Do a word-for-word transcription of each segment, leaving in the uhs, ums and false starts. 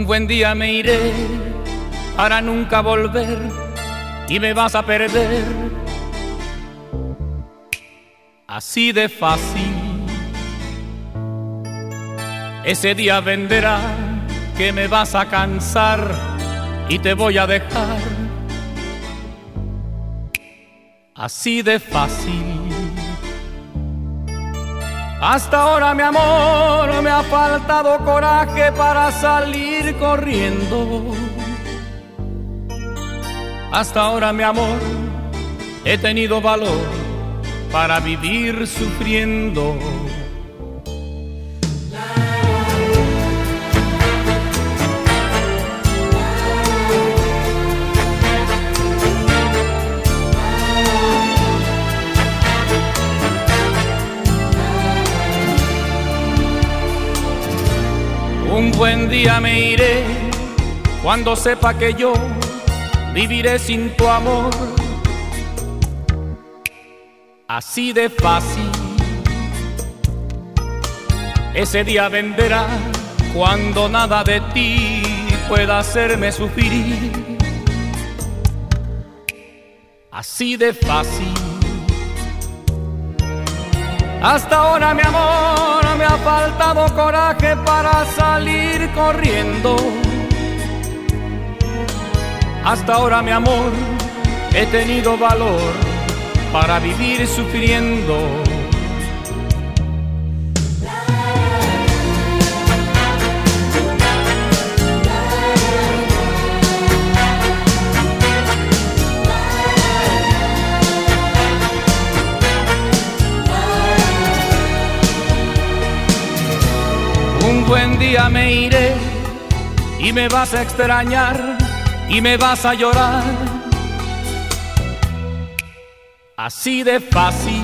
Un buen día me iré para nunca volver y me vas a perder. Así de fácil. Ese día vendrá que me vas a cansar y te voy a dejar. Así de fácil. Hasta ahora, mi amor, me ha faltado coraje para salir corriendo. Hasta ahora, mi amor, he tenido valor para vivir sufriendo. Un buen día me iré cuando sepa que yo viviré sin tu amor. Así de fácil. Ese día vendrá cuando nada de ti pueda hacerme sufrir. Así de fácil. Hasta ahora, mi amor, me ha faltado coraje para salir corriendo. Hasta ahora, mi amor, he tenido valor para vivir sufriendo. Un buen día me iré y me vas a extrañar y me vas a llorar. Así de fácil.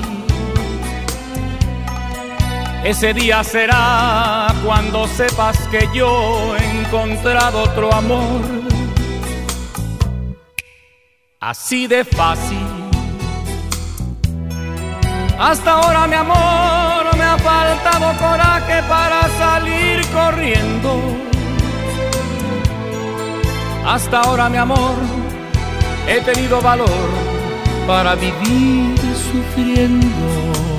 Ese día será cuando sepas que yo he encontrado otro amor. Así de fácil. Hasta ahora, mi amor, me ha faltado coraje para salir corriendo. Hasta ahora, mi amor, he tenido valor para vivir sufriendo.